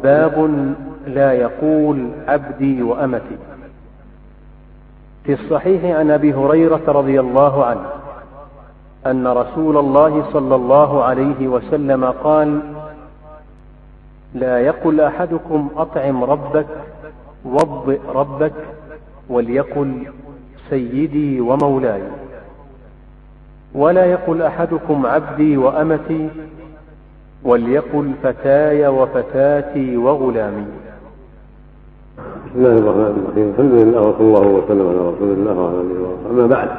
باب لا يقول عبدي وأمتي. في الصحيح عن أبي هريرة رضي الله عنه أن رسول الله صلى الله عليه وسلم قال: لا يقل أحدكم أطعم ربك وضئ ربك، وليقل سيدي ومولاي. ولا يقل أحدكم عبدي وأمتي، وليقل فتاي وفتاتي وغلامي. بسم الله الرحمن الرحيم. الحمد لله وصلى الله وسلم على رسول الله وعلى اله وصحبه. اما بعد،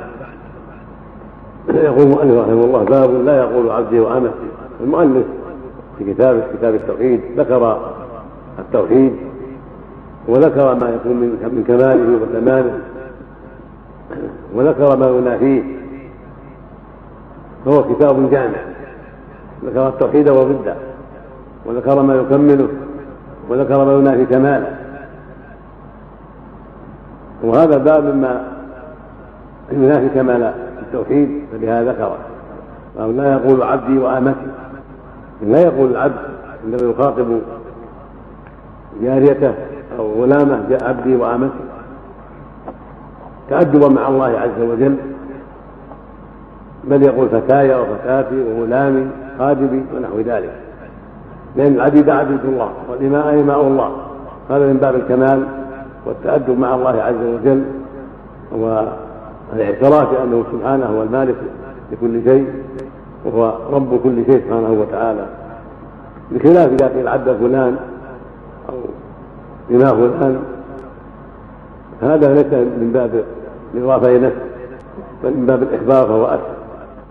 يقول المؤلف رحمه الله: باب لا يقول عبدي وامتي. المؤلف في كتاب التوحيد ذكر التوحيد وذكر ما يكون من كماله وتمامه، وذكر ما ينافيه، فهو كتاب جامع. ذكر التوحيد وضده، وذكر ما يكمله، وذكر ما ينافي كماله. وهذا الباب مما ينافي كمال التوحيد، فلهذا ذكره. لا يقول عبدي وامتي، لا يقول العبد عندما يخاطب جاريته او غلامه جاء عبدي وامتي، تأدبا مع الله عز وجل، بل يقول فتاي وفتاتي وغلامي خادمي ونحو ذلك، لأن العبيد عبيد الله والإماء إماء الله. هذا من باب الكمال والتأدب مع الله عز وجل، والاعتراف بأنه سبحانه هو المالك لكل شيء وهو رب كل شيء سبحانه وتعالى، بخلاف إذا قيل عبد فلان أو إماء فلان، هذا ليس من باب الإضافة إلى نفسه، بل من باب الإخبار، فهو أسهل.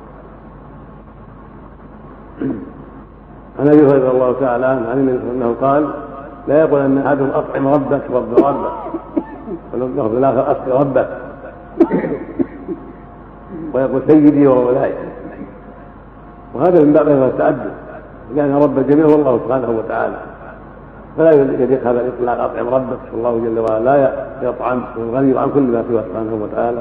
عن ابي هريره رضي الله تعالى عنه عن النبي انه قال: لا يقول ان احدهم اطعم ربك رب ربك، واللفظ الاخر اسق ربك، ويقول سيدي ومولاي. وهذا من باب التأدب، لان رب الجميع هو الله سبحانه وتعالى، فلا يليق هذا الاطلاق اطعم ربك، والله جل وعلا لا يطعم، والغني عن كل ما سواه سبحانه وتعالى.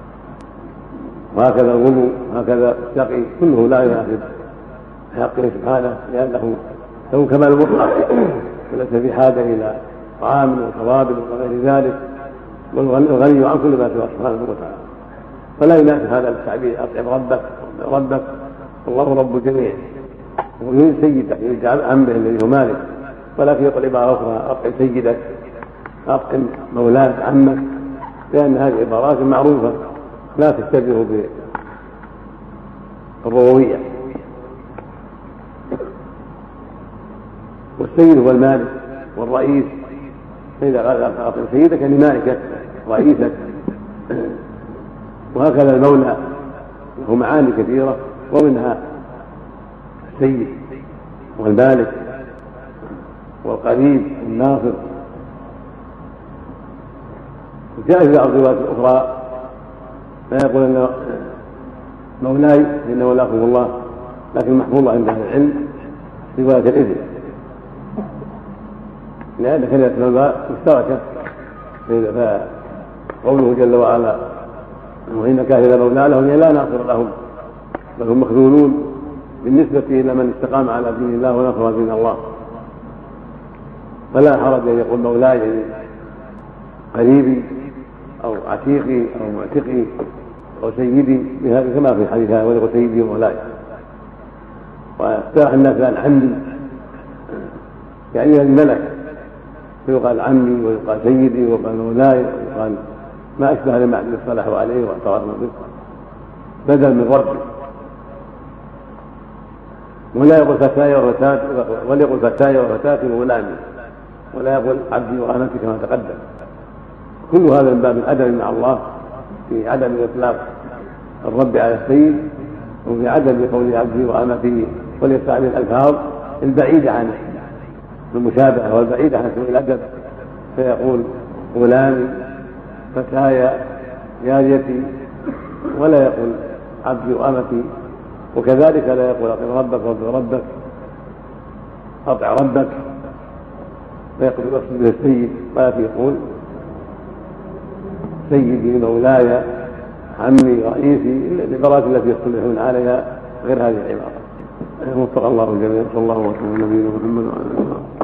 وهكذا الغلو، وهكذا السقي، كله لا يناسب حقه سبحانه، لأنه له كمال مطلق وليس في حاجة إلى طعام وشراب وغير ذلك، والغني عن كل ما سواه سبحانه وتعالى، فلا يناسب هذا التعبير أطعم ربك، والله رب الجميع، ويريد سيده، يريد عمه الذي هو مالك، ولكن يقول عبارة أخرى: أطعم سيدك، أطعم مولاك، عمك، لأن هذه عبارات معروفة لا تشتبه بالربوبية. والسيد هو المالك والرئيس، فإذا قال أطعم سيدك يعني مالكك رئيسك. وهكذا المولى له معاني كثيرة، ومنها السيد والمالك والقريب والناصر. وجاء في بعض الروايات الأخرى: لا يقول أن مولاي فإن مولاكم الله، لكن محفوظ عند أهل العلم رواية الإذن، لأن كلمة المولى مشتركة، فقوله جل وعلا: وإن كافر مولى لهم لا ناصر لهم، بل هم مخذولون بالنسبة إلى من استقام على دين الله ونصر دين الله. فلا حرج أن يقول مولاي قريبي أو عتيقي أو معتقي أو سيدي، بهذا كما في الحديث هذا: ويقول سيدي ومولاي. واصطلاح الناس الآن عمي، يعني الملك، فيقال عمي ويقال سيدي ويقال مولاي ويقال ما أشبه لما اصطلحوا عليه واعترفنا به، بدل من ربي. ولا يقول فتاي وفتاتي، ولا يقول فتاي وفتاتي وغلامي، ولا يقول عبدي وامتي كما تقدم. كل هذا من باب الادب مع الله، في عدم اطلاق الرب على السيد، وفي عدم قول عبدي وامتي، وليستعمل الالفاظ البعيده عن المشابهه والبعيده عن سوء الادب، فيقول غلامي، فتاي، جاريتي، ولا يقول عبدي وامتي. وكذلك لا يقول اطع ربك واطع ربك، اطع ربك، فيقول يقصد به السيد، ولكن يقول سيدي مولاي عمي رئيسي، العبارات التي يصطلحون عليها غير هذه العبارات. وفق الله الجميع. صلى الله وسلم على نبينا محمد وعلى اله وصحبه.